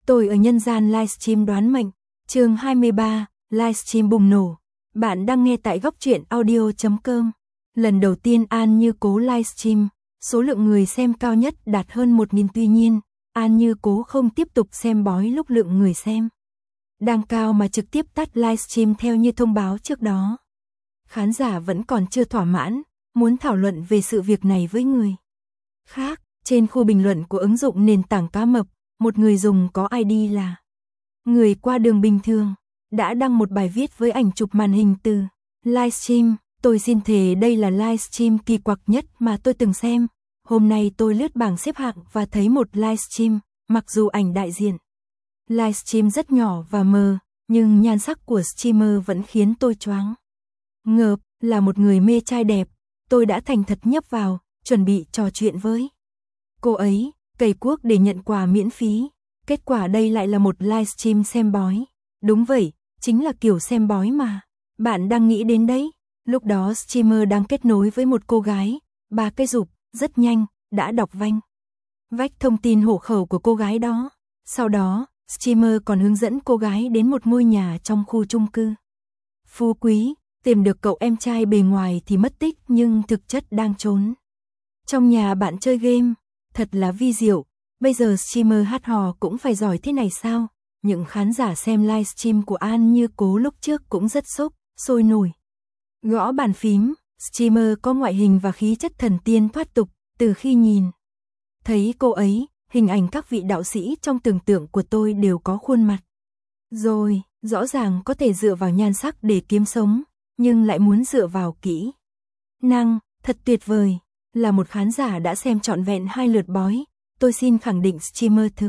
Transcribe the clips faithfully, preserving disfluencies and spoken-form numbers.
Tôi ở nhân gian livestream đoán mệnh, chương hai mươi ba, livestream bùng nổ. Bạn đang nghe tại góc truyện audio chấm com. Lần đầu tiên An Như Cố livestream, số lượng người xem cao nhất đạt hơn một nghìn, tuy nhiên, An Như Cố không tiếp tục xem bói lúc lượng người xem đang cao mà trực tiếp tắt livestream theo như thông báo trước đó. Khán giả vẫn còn chưa thỏa mãn, muốn thảo luận về sự việc này với người khác. Trên khu bình luận của ứng dụng nền tảng cá mập, một người dùng có i đê là Người qua đường bình thường, đã đăng một bài viết với ảnh chụp màn hình từ livestream. Tôi xin thề đây là livestream kỳ quặc nhất mà tôi từng xem. Hôm nay tôi lướt bảng xếp hạng và thấy một livestream, mặc dù ảnh đại diện livestream rất nhỏ và mờ, nhưng nhan sắc của streamer vẫn khiến tôi choáng ngợp. Là một người mê trai đẹp, tôi đã thành thật nhấp vào, chuẩn bị trò chuyện với cô ấy, cày cuốc để nhận quà miễn phí. Kết quả đây lại là một livestream xem bói. Đúng vậy, chính là kiểu xem bói mà bạn đang nghĩ đến đấy. Lúc đó streamer đang kết nối với một cô gái, ba cái rụp, rất nhanh, đã đọc vanh vách thông tin hộ khẩu của cô gái đó. Sau đó, streamer còn hướng dẫn cô gái đến một ngôi nhà trong khu chung cư phú quý, tìm được cậu em trai bề ngoài thì mất tích nhưng thực chất đang trốn trong nhà bạn chơi game. Thật là vi diệu. Bây giờ streamer hát hò cũng phải giỏi thế này sao? Những khán giả xem livestream của An Như Cố lúc trước cũng rất sốc, sôi nổi. Gõ bàn phím, streamer có ngoại hình và khí chất thần tiên thoát tục. Từ khi nhìn thấy cô ấy, hình ảnh các vị đạo sĩ trong tưởng tượng của tôi đều có khuôn mặt rồi. Rõ ràng có thể dựa vào nhan sắc để kiếm sống, nhưng lại muốn dựa vào kỹ năng. Thật tuyệt vời. Là một khán giả đã xem trọn vẹn hai lượt bói, tôi xin khẳng định streamer thực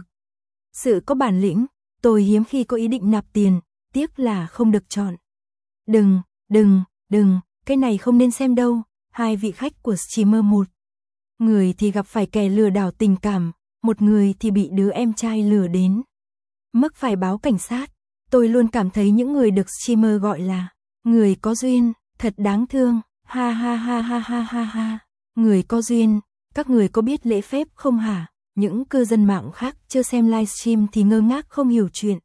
sự có bản lĩnh. Tôi hiếm khi có ý định nạp tiền, tiếc là không được chọn. Đừng, đừng, đừng, cái này không nên xem đâu. Hai vị khách của streamer, một người thì gặp phải kẻ lừa đảo tình cảm, một người thì bị đứa em trai lừa đến mức phải báo cảnh sát. Tôi luôn cảm thấy những người được streamer gọi là người có duyên, thật đáng thương. Ha ha ha ha ha ha ha. Người có duyên, các người có biết lễ phép không hả? Những cư dân mạng khác chưa xem livestream thì ngơ ngác không hiểu chuyện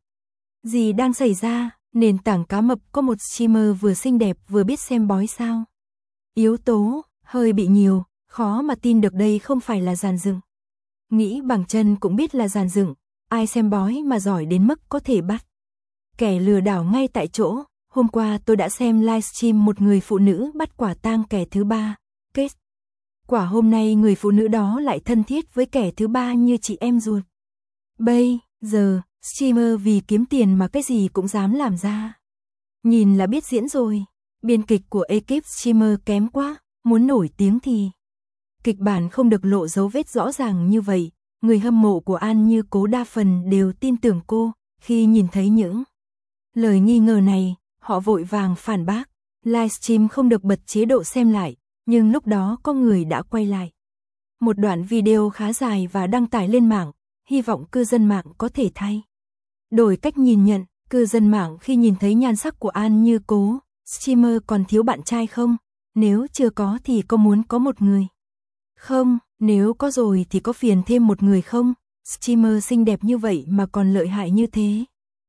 gì đang xảy ra. Nền tảng cá mập có một streamer vừa xinh đẹp vừa biết xem bói sao? Yếu tố hơi bị nhiều, khó mà tin được đây không phải là dàn dựng. Nghĩ bằng chân cũng biết là dàn dựng. Ai xem bói mà giỏi đến mức có thể bắt kẻ lừa đảo ngay tại chỗ. Hôm qua tôi đã xem livestream một người phụ nữ bắt quả tang kẻ thứ ba. Kết quả hôm nay người phụ nữ đó lại thân thiết với kẻ thứ ba như chị em ruột. Bây giờ, streamer vì kiếm tiền mà cái gì cũng dám làm ra. Nhìn là biết diễn rồi. Biên kịch của ekip streamer kém quá, muốn nổi tiếng thì kịch bản không được lộ dấu vết rõ ràng như vậy. Người hâm mộ của An Như Cố đa phần đều tin tưởng cô. Khi nhìn thấy những lời nghi ngờ này, họ vội vàng phản bác. Livestream không được bật chế độ xem lại, nhưng lúc đó có người đã quay lại một đoạn video khá dài và đăng tải lên mạng. Hy vọng cư dân mạng có thể thay đổi cách nhìn nhận. Cư dân mạng khi nhìn thấy nhan sắc của An Như Cố, streamer còn thiếu bạn trai không? Nếu chưa có thì có muốn có một người không? Nếu có rồi thì có phiền thêm một người không? Streamer xinh đẹp như vậy mà còn lợi hại như thế.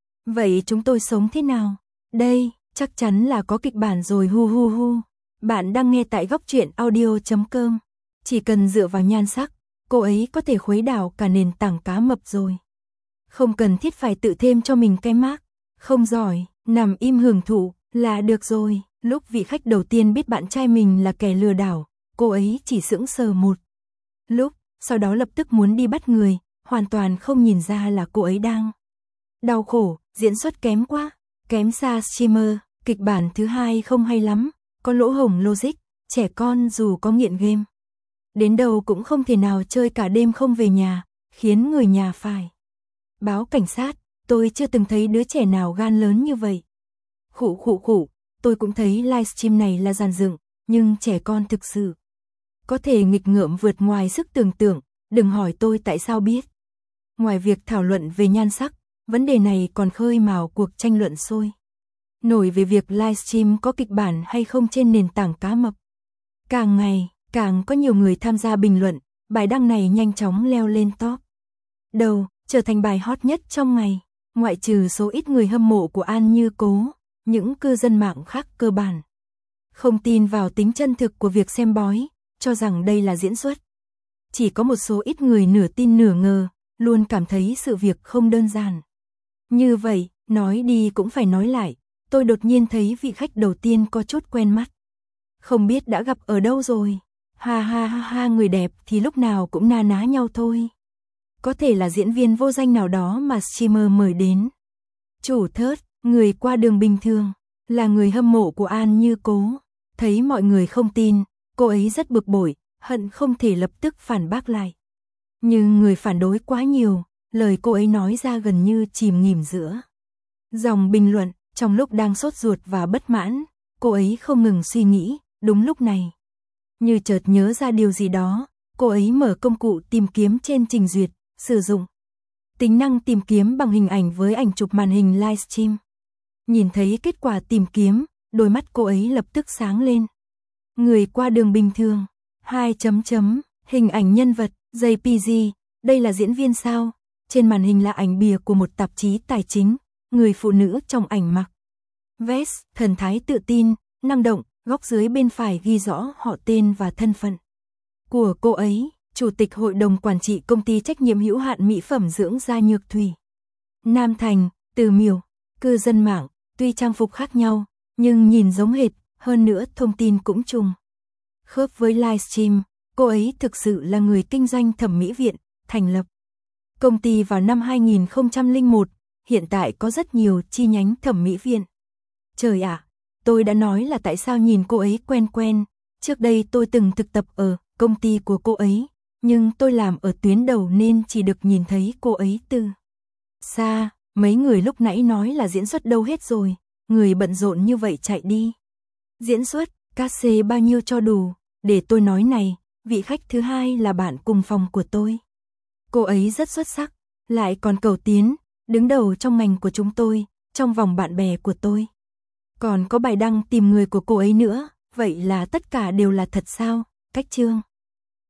Vậy chúng tôi sống thế nào? Đây, chắc chắn là có kịch bản rồi. Hu hu hu. Bạn đang nghe tại góc truyện audio chấm com. Chỉ cần dựa vào nhan sắc, cô ấy có thể khuấy đảo cả nền tảng cá mập rồi. Không cần thiết phải tự thêm cho mình cái mác không giỏi, nằm im hưởng thụ là được rồi. Lúc vị khách đầu tiên biết bạn trai mình là kẻ lừa đảo, cô ấy chỉ sững sờ một lúc, sau đó lập tức muốn đi bắt người, hoàn toàn không nhìn ra là cô ấy đang đau khổ. Diễn xuất kém quá, kém xa streamer. Kịch bản thứ hai không hay lắm, có lỗ hổng logic. Trẻ con dù có nghiện game đến đâu cũng không thể nào chơi cả đêm không về nhà, khiến người nhà phải báo cảnh sát. Tôi chưa từng thấy đứa trẻ nào gan lớn như vậy. Khụ khụ khụ. Tôi cũng thấy livestream này là dàn dựng, nhưng trẻ con thực sự có thể nghịch ngợm vượt ngoài sức tưởng tượng. Đừng hỏi tôi tại sao biết. Ngoài việc thảo luận về nhan sắc, vấn đề này còn khơi mào cuộc tranh luận sôi nổi về việc livestream có kịch bản hay không trên nền tảng cá mập. Càng ngày, càng có nhiều người tham gia bình luận, bài đăng này nhanh chóng leo lên top đầu. trở thành bài hot nhất trong ngày. Ngoại trừ số ít người hâm mộ của An Như Cố, những cư dân mạng khác cơ bản không tin vào tính chân thực của việc xem bói, cho rằng đây là diễn xuất. Chỉ có một số ít người nửa tin nửa ngờ, luôn cảm thấy sự việc không đơn giản. Như vậy, nói đi cũng phải nói lại, tôi đột nhiên thấy vị khách đầu tiên có chút quen mắt. Không biết đã gặp ở đâu rồi. Ha ha ha ha, người đẹp thì lúc nào cũng na ná nhau thôi. Có thể là diễn viên vô danh nào đó mà streamer mời đến. Chủ thớt, người qua đường bình thường, là người hâm mộ của An Như Cố. Thấy mọi người không tin, cô ấy rất bực bội, hận không thể lập tức phản bác lại. Nhưng người phản đối quá nhiều, lời cô ấy nói ra gần như chìm nghỉm giữa dòng bình luận. Trong lúc đang sốt ruột và bất mãn, cô ấy không ngừng suy nghĩ. Đúng lúc này, như chợt nhớ ra điều gì đó, cô ấy mở công cụ tìm kiếm trên trình duyệt, sử dụng tính năng tìm kiếm bằng hình ảnh với ảnh chụp màn hình livestream. Nhìn thấy kết quả tìm kiếm, đôi mắt cô ấy lập tức sáng lên. Người qua đường bình thường, hai chấm chấm, hình ảnh nhân vật, jê pê giê, đây là diễn viên sao? Trên màn hình là ảnh bìa của một tạp chí tài chính, người phụ nữ trong ảnh mặc vest, thần thái tự tin, năng động, góc dưới bên phải ghi rõ họ tên và thân phận của cô ấy, Chủ tịch Hội đồng Quản trị Công ty Trách nhiệm hữu hạn Mỹ phẩm dưỡng da Nhược Thủy. Nam Thành, Từ Miểu, cư dân mạng, tuy trang phục khác nhau, nhưng nhìn giống hệt, hơn nữa thông tin cũng trùng khớp với livestream, cô ấy thực sự là người kinh doanh thẩm mỹ viện, thành lập công ty vào năm hai nghìn không trăm lẻ một, hiện tại có rất nhiều chi nhánh thẩm mỹ viện. Trời ạ, tôi đã nói là tại sao nhìn cô ấy quen quen, trước đây tôi từng thực tập ở công ty của cô ấy, nhưng tôi làm ở tuyến đầu nên chỉ được nhìn thấy cô ấy từ xa, mấy người lúc nãy nói là diễn xuất đâu hết rồi, người bận rộn như vậy chạy đi. Diễn xuất, cát xê bao nhiêu cho đủ, để tôi nói này, vị khách thứ hai là bạn cùng phòng của tôi. Cô ấy rất xuất sắc, lại còn cầu tiến, đứng đầu trong ngành của chúng tôi, trong vòng bạn bè của tôi. Còn có bài đăng tìm người của cô ấy nữa, vậy là tất cả đều là thật sao? Cách chương